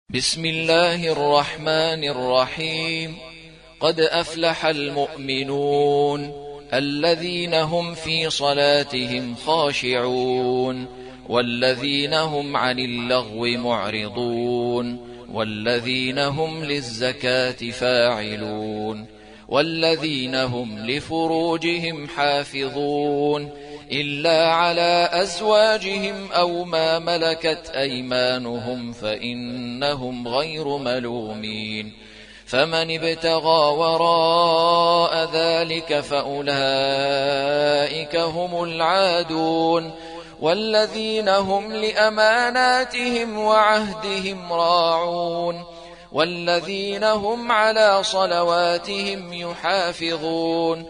بسم الله الرحمن الرحيم. قد أفلح المؤمنون الذين هم في صلاتهم خاشعون والذين هم عن اللغو معرضون والذين هم للزكاة فاعلون والذين هم لفروجهم حافظون إلا على أزواجهم أو ما ملكت أيمانهم فإنهم غير ملومين. فمن ابتغى وراء ذلك فأولئك هم العادون والذين هم لأماناتهم وعهدهم راعون والذين هم على صلواتهم يحافظون.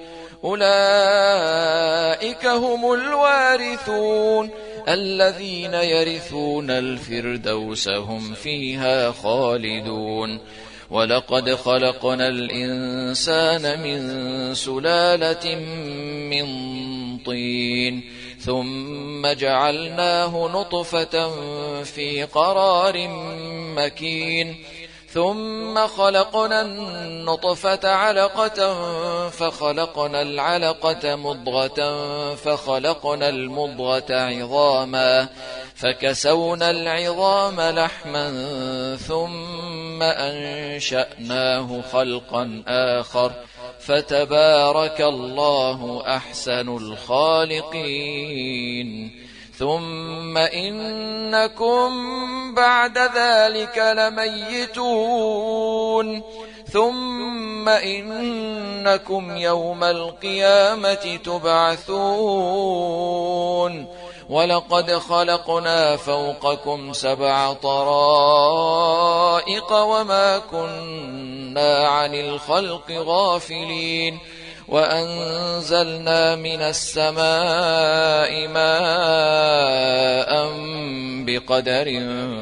أولئك هم الوارثون الذين يرثون الفردوس هم فيها خالدون. ولقد خلقنا الإنسان من سلالة من طين ثم جعلناه نطفة في قرار مكين ثم خلقنا النطفة علقة فخلقنا العلقة مضغة فخلقنا المضغة عظاما فكسونا العظام لحما ثم أنشأناه خلقا آخر فتبارك الله أحسن الخالقين. ثم إنكم بعد ذلك لميتون ثم إنكم يوم القيامة تبعثون. ولقد خلقنا فوقكم 7 طرائق وما كنا عن الخلق غافلين وأنزلنا من السماء ماء بقدر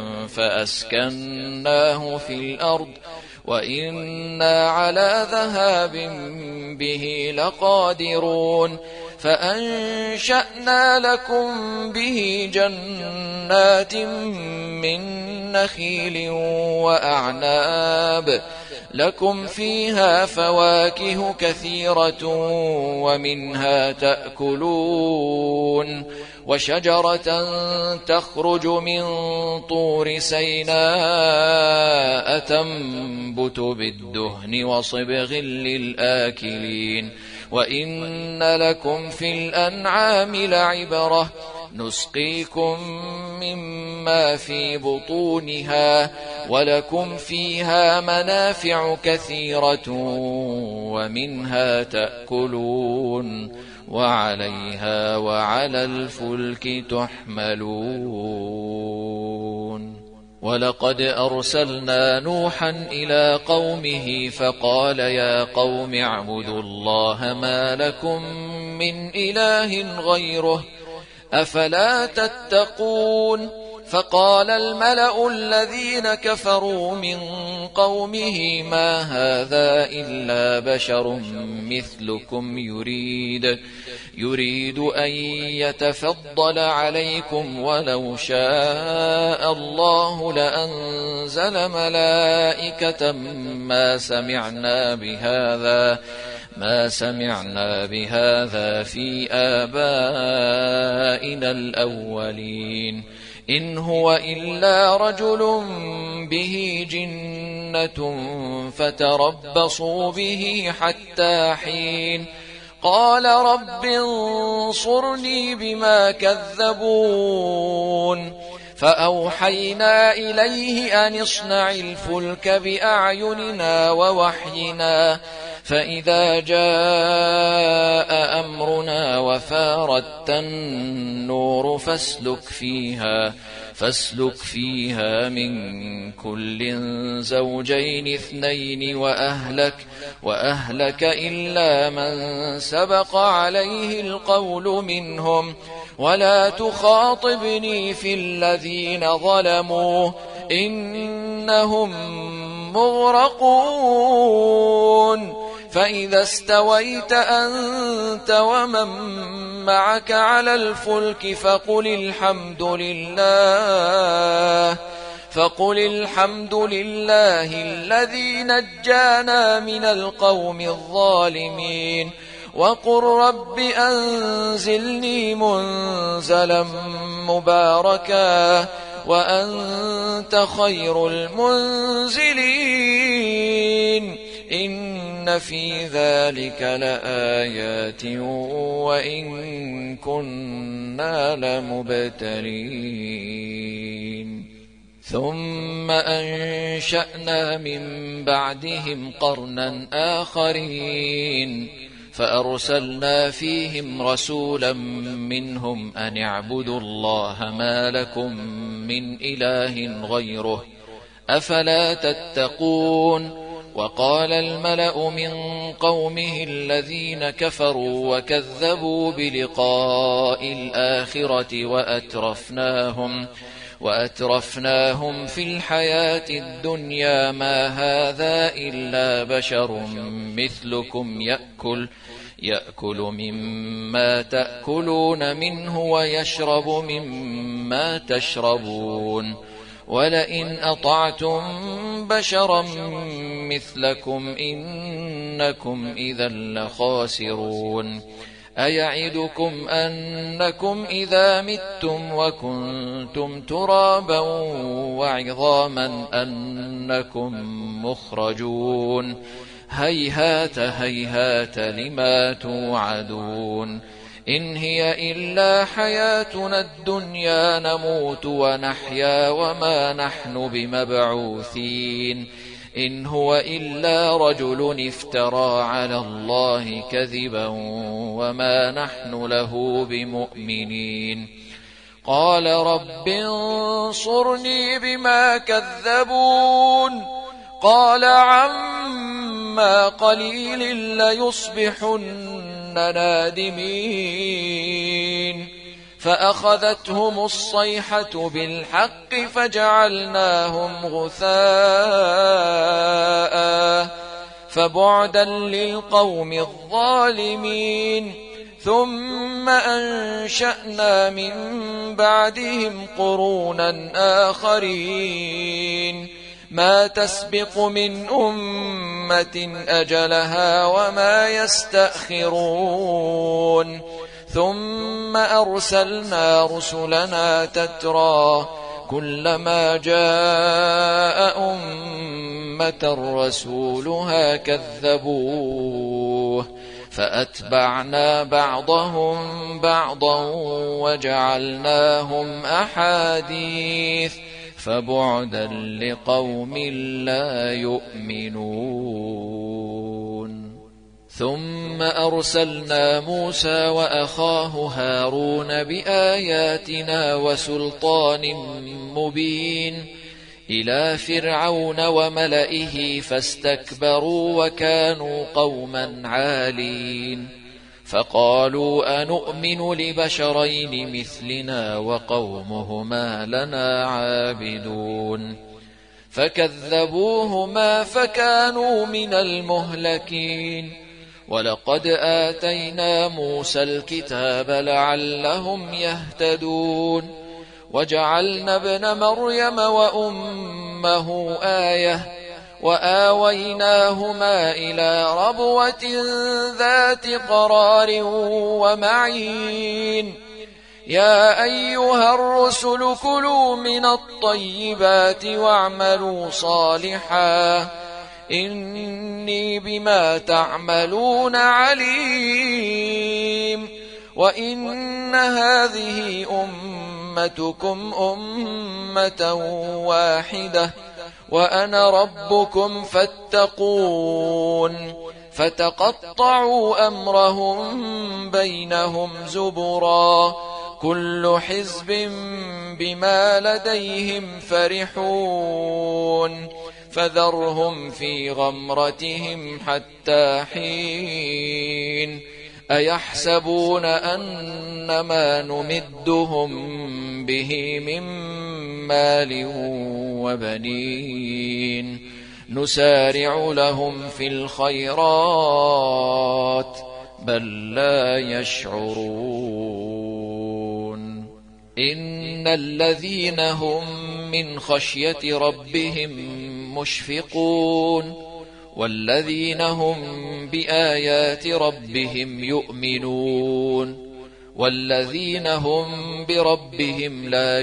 فأسكناه في الأرض وإنا على ذهاب به لقادرون. فأنشأنا لكم به جنات من نخيل وأعناب لكم فيها فواكه كثيرة ومنها تأكلون. وشجرة تخرج من طور سيناء تنبت بالدهن وصبغ للآكلين. وإن لكم في الأنعام لعبرة نسقيكم مما في بطونها ولكم فيها منافع كثيرة ومنها تأكلون وعليها وعلى الفلك تحملون. ولقد أرسلنا نوحا إلى قومه فقال يا قوم اعبدوا الله ما لكم من إله غيره أفلا تتقون. فقال الملأ الذين كفروا من قومه ما هذا إلا بشر مثلكم يريد أن يتفضل عليكم عليكم شاء الله لأنزل ملائكة ما سمعنا بهذا في آبائنا الأولين إن هو إلا رجل به جنة فتربصوا به حتى حين. قال رب انصرني بما كذبون. فأوحينا إليه أن اصنع الفلك بأعيننا ووحينا فإذا جاء أمرنا وفاردت النور فاسلك فيها من كل زوجين 2 وأهلك إلا من سبق عليه القول منهم ولا تخاطبني في الذين ظلموا إنهم مغرقون. فإذا استويت أنت ومن معك على الفلك فقل الحمد لله فقل الحمد لله الذي نجانا من القوم الظالمين وقل رب أنزلني منزلا مباركا وأنت خير المنزلين إن في ذلك لآيات وإن كنا لمبتلين ثم أنشأنا من بعدهم قرنا آخرين فأرسلنا فيهم رسولا منهم أن اعبدوا الله ما لكم من إله غيره أفلا تتقون وقال الملأ من قومه الذين كفروا وكذبوا بلقاء الآخرة وأترفناهم في الحياة الدنيا ما هذا إلا بشر مثلكم يأكل مما تأكلون منه ويشرب مما تشربون ولئن أطعتم بشرا مثلكم إنكم إذا لخاسرون أيعدكم أنكم إذا متم وكنتم ترابا وعظاما أنكم مخرجون هيهات هيهات لما توعدون إن هي إلا حياتنا الدنيا نموت ونحيا وما نحن بمبعوثين إن هو إلا رجل افترى على الله كذبا وما نحن له بمؤمنين قال رب انصرني بما كذبون قال عما قليل ليصبحن نادمين فأخذتهم الصيحة بالحق فجعلناهم غثاء فبعدا للقوم الظالمين ثم أنشأنا من بعدهم قرونا آخرين ما تسبق من أمة أجلها وما يستأخرون ثم أرسلنا رسلنا تترى كلما جاء أمة رسولها كذبوه فأتبعنا بعضهم بعضا وجعلناهم أحاديث فبعدا لقوم لا يؤمنون ثم أرسلنا موسى وأخاه هارون بآياتنا وسلطان مبين إلى فرعون وملئه فاستكبروا وكانوا قوما عالين فقالوا أنؤمن لبشرين مثلنا وقومهما لنا عابدون فكذبوهما فكانوا من المهلكين ولقد آتينا موسى الكتاب لعلهم يهتدون وجعلنا ابن مريم وأمه آية وآويناهما إلى ربوة ذات قرار ومعين يا أيها الرسل كلوا من الطيبات واعملوا صالحا إني بما تعملون عليم وإن هذه أمتكم أمة واحدة وأنا ربكم فاتقون فتقطعوا أمرهم بينهم زبرا كل حزب بما لديهم فرحون فذرهم في غمرتهم حتى حين أيحسبون أن ما نمدهم به من مال وبنين نسارع لهم في الخيرات بل لا يشعرون إن الذين هم من خشية ربهم مشفقون والذين هم بآيات ربهم يؤمنون والذين هم بربهم لا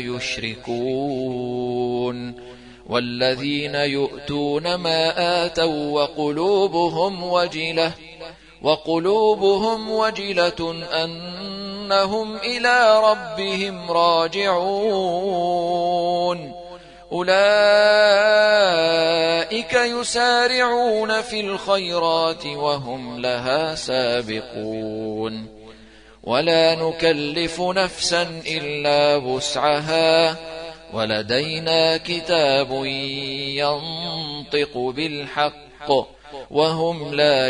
يشركون والذين يؤتون ما آتوا وقلوبهم وجلة أنهم إلى ربهم راجعون أولئك يسارعون في الخيرات وهم لها سابقون ولا نكلف نفسا إلا وسعها ولدينا كتاب ينطق بالحق وهم لا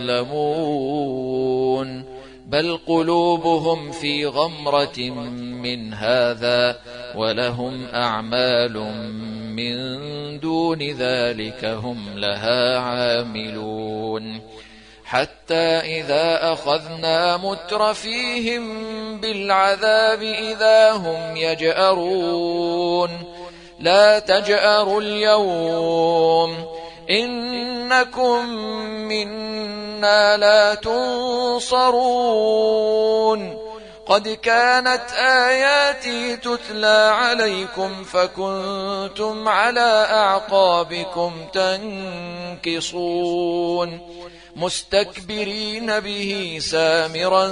يظلمون بل قلوبهم في غمرة من هذا ولهم أعمال من دون ذلك هم لها عاملون حتى إذا أخذنا مترفيهم بالعذاب إذا هم يجأرون لا تجأروا اليوم إنكم منا لا تنصرون قد كانت آياتي تتلى عليكم فكنتم على أعقابكم تنكصون مستكبرين به سامرا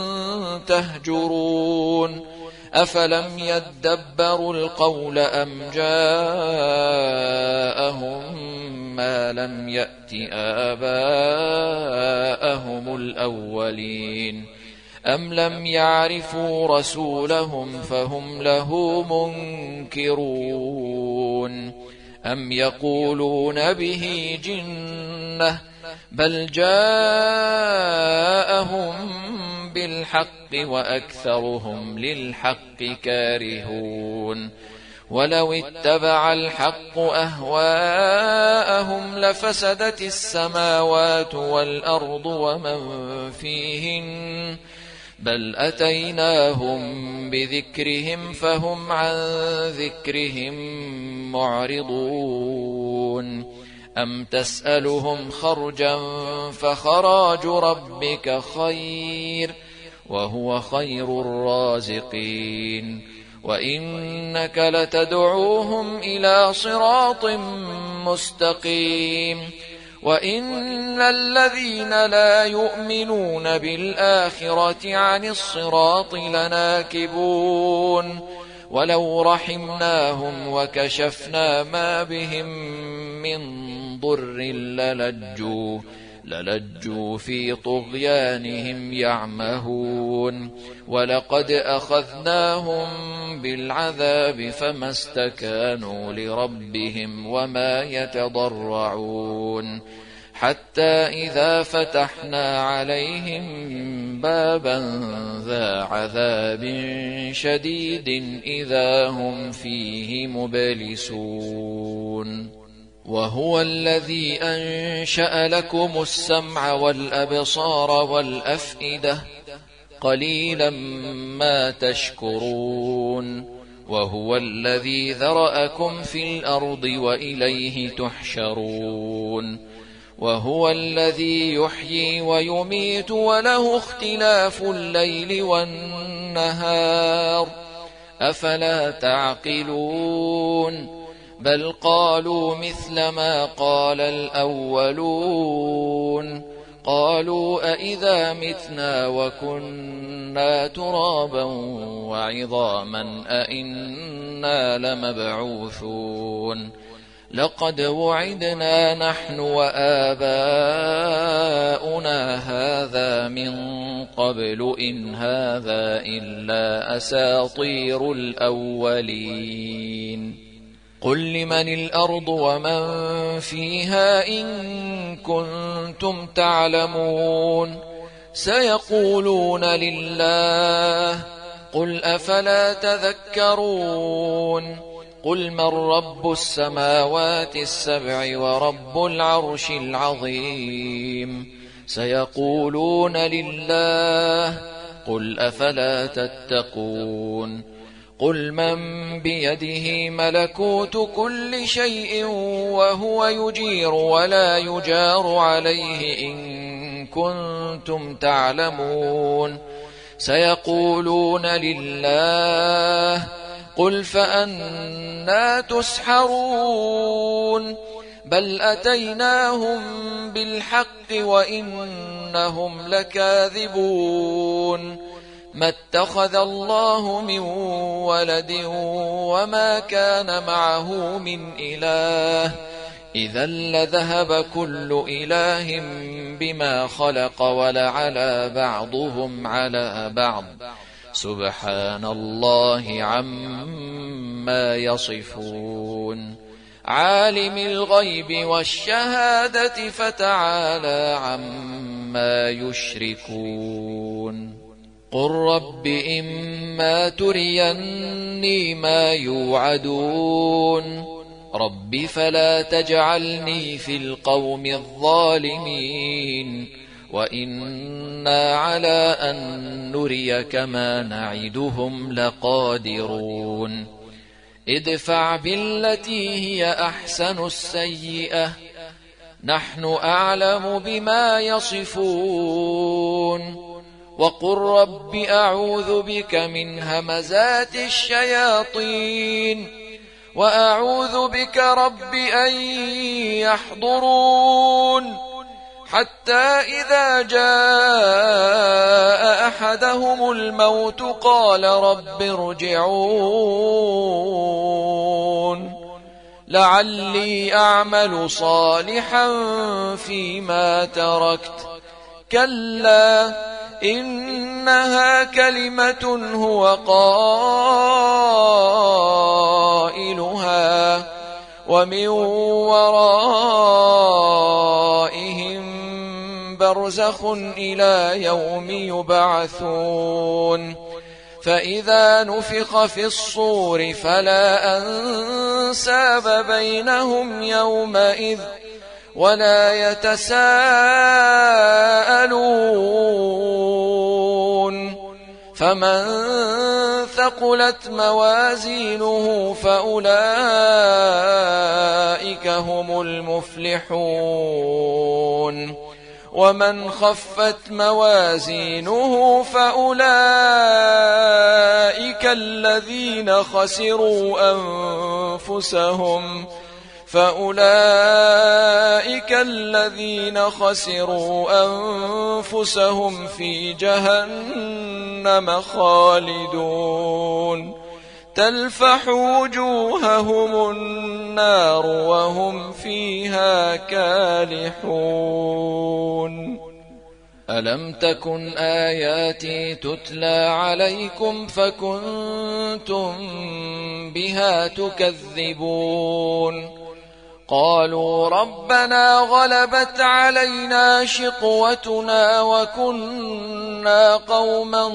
تهجرون أفلم يدبروا القول أم جاءهم ما لم يأت آباءهم الأولين أم لم يعرفوا رسولهم فهم له منكرون أم يقولون به جنة بل جاءهم بالحق وأكثرهم للحق كارهون ولو اتبع الحق أهواءهم لفسدت السماوات والأرض ومن فيهن بل أتيناهم بذكرهم فهم عن ذكرهم معرضون أم تسألهم خرجا فخراج ربك خير وهو خير الرازقين وإنك لتدعوهم إلى صراط مستقيم وإن الذين لا يؤمنون بالآخرة عن الصراط لناكبون ولو رحمناهم وكشفنا ما بهم من ضر للجوا في طغيانهم يعمهون ولقد أخذناهم بالعذاب فما استكانوا لربهم وما يتضرعون حتى إذا فتحنا عليهم بابا ذا عذاب شديد إذا هم فيه مبلسون وهو الذي أنشأ لكم السمع والأبصار والأفئدة قليلا ما تشكرون وهو الذي ذرأكم في الأرض وإليه تحشرون وهو الذي يحيي ويميت وله اختلاف الليل والنهار أفلا تعقلون بل قالوا مثل ما قال الأولون قالوا أإذا متنا وكنا ترابا وعظاما أإنا لمبعوثون لقد وعدنا نحن وآباؤنا هذا من قبل إن هذا إلا أساطير الأولين قل لمن الأرض ومن فيها إن كنتم تعلمون سيقولون لله قل أفلا تذكرون قل من رب السماوات السبع ورب العرش العظيم سيقولون لله قل أفلا تتقون قل من بيده ملكوت كل شيء وهو يجير ولا يجار عليه إن كنتم تعلمون سيقولون لله قل فأنى تسحرون بل أتيناهم بالحق وإنهم لكاذبون ما اتخذ الله من ولد وما كان معه من إله إذا لذهب كل إله بما خلق ولعلى بعضهم على بعض سبحان الله عما يصفون عالم الغيب والشهادة فتعالى عما يشركون قل رب إما تريني ما يوعدون رب فلا تجعلني في القوم الظالمين وإنا على أن نريك ما نعدهم لقادرون ادفع بالتي هي أحسن السيئة نحن أعلم بما يصفون وقل رب أعوذ بك من همزات الشياطين وأعوذ بك رب أن يحضرون حتى إذا جاء أحدهم الموت قال رب ارجعون لعلي أعمل صالحا فيما تركت كلا إنها كلمة هو قائلها ومن ورائهم برزخ إلى يوم يبعثون فإذا نفخ في الصور فلا أنساب بينهم يومئذ ولا يتساءلون فمن ثقلت موازينه فأولئك هم المفلحون ومن خفت موازينه فأولئك الذين خسروا أنفسهم في جهنم خالدون تلفح وجوههم النار وهم فيها كالحون ألم تكن آياتي تتلى عليكم فكنتم بها تكذبون قالوا ربنا غلبت علينا شقوتنا وكنا قوما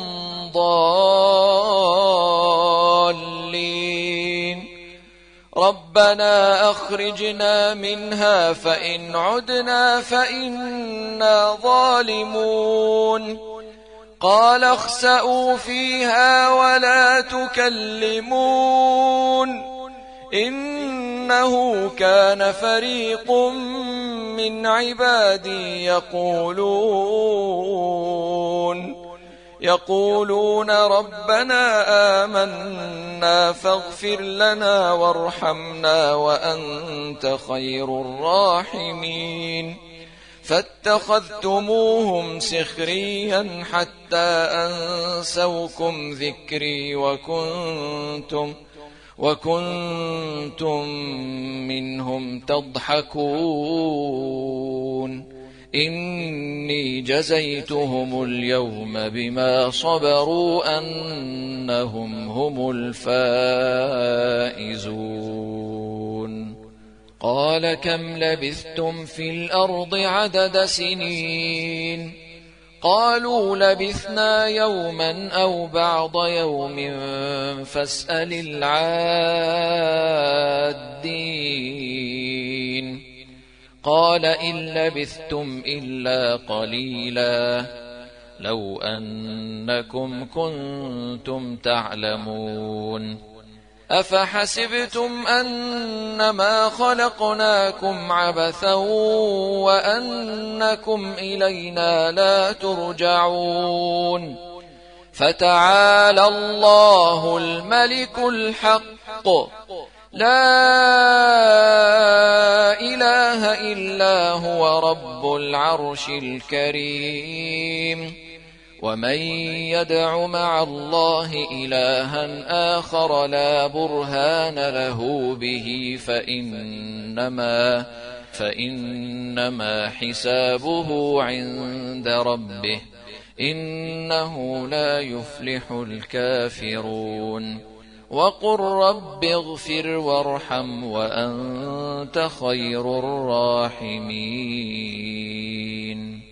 ضالين ربنا أخرجنا منها فإن عدنا فإنا ظالمون قال اخسئوا فيها ولا تكلمون إنه كان فريق من عبادي يقولون ربنا آمنا فاغفر لنا وارحمنا وأنت خير الراحمين فاتخذتموهم سخريا حتى أنسوكم ذكري وكنتم منهم تضحكون إني جزيتهم اليوم بما صبروا أنهم هم الفائزون قال كم لبثتم في الأرض عدد سنين قالوا لبثنا يوما أو بعض يوم فاسأل العادين قال إن لبثتم إلا قليلا لو أنكم كنتم تعلمون أفحسبتم أنما خلقناكم عبثا وأنكم إلينا لا ترجعون فتعالى الله الملك الحق لا إله إلا هو رب العرش الكريم ومن يدع مع الله إلها آخر لا برهان له به فإنما حسابه عند ربه إنه لا يفلح الكافرون وقل رب اغفر وارحم وأنت خير الراحمين